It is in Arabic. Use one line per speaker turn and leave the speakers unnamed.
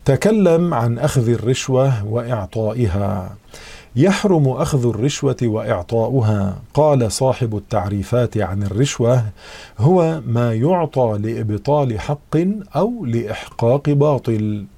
تكلم عن أخذ الرشوة وإعطائها. يحرم أخذ الرشوة وإعطاؤها. قال صاحب التعريفات عن الرشوة: هو ما يعطى لإبطال حق أو لإحقاق باطل.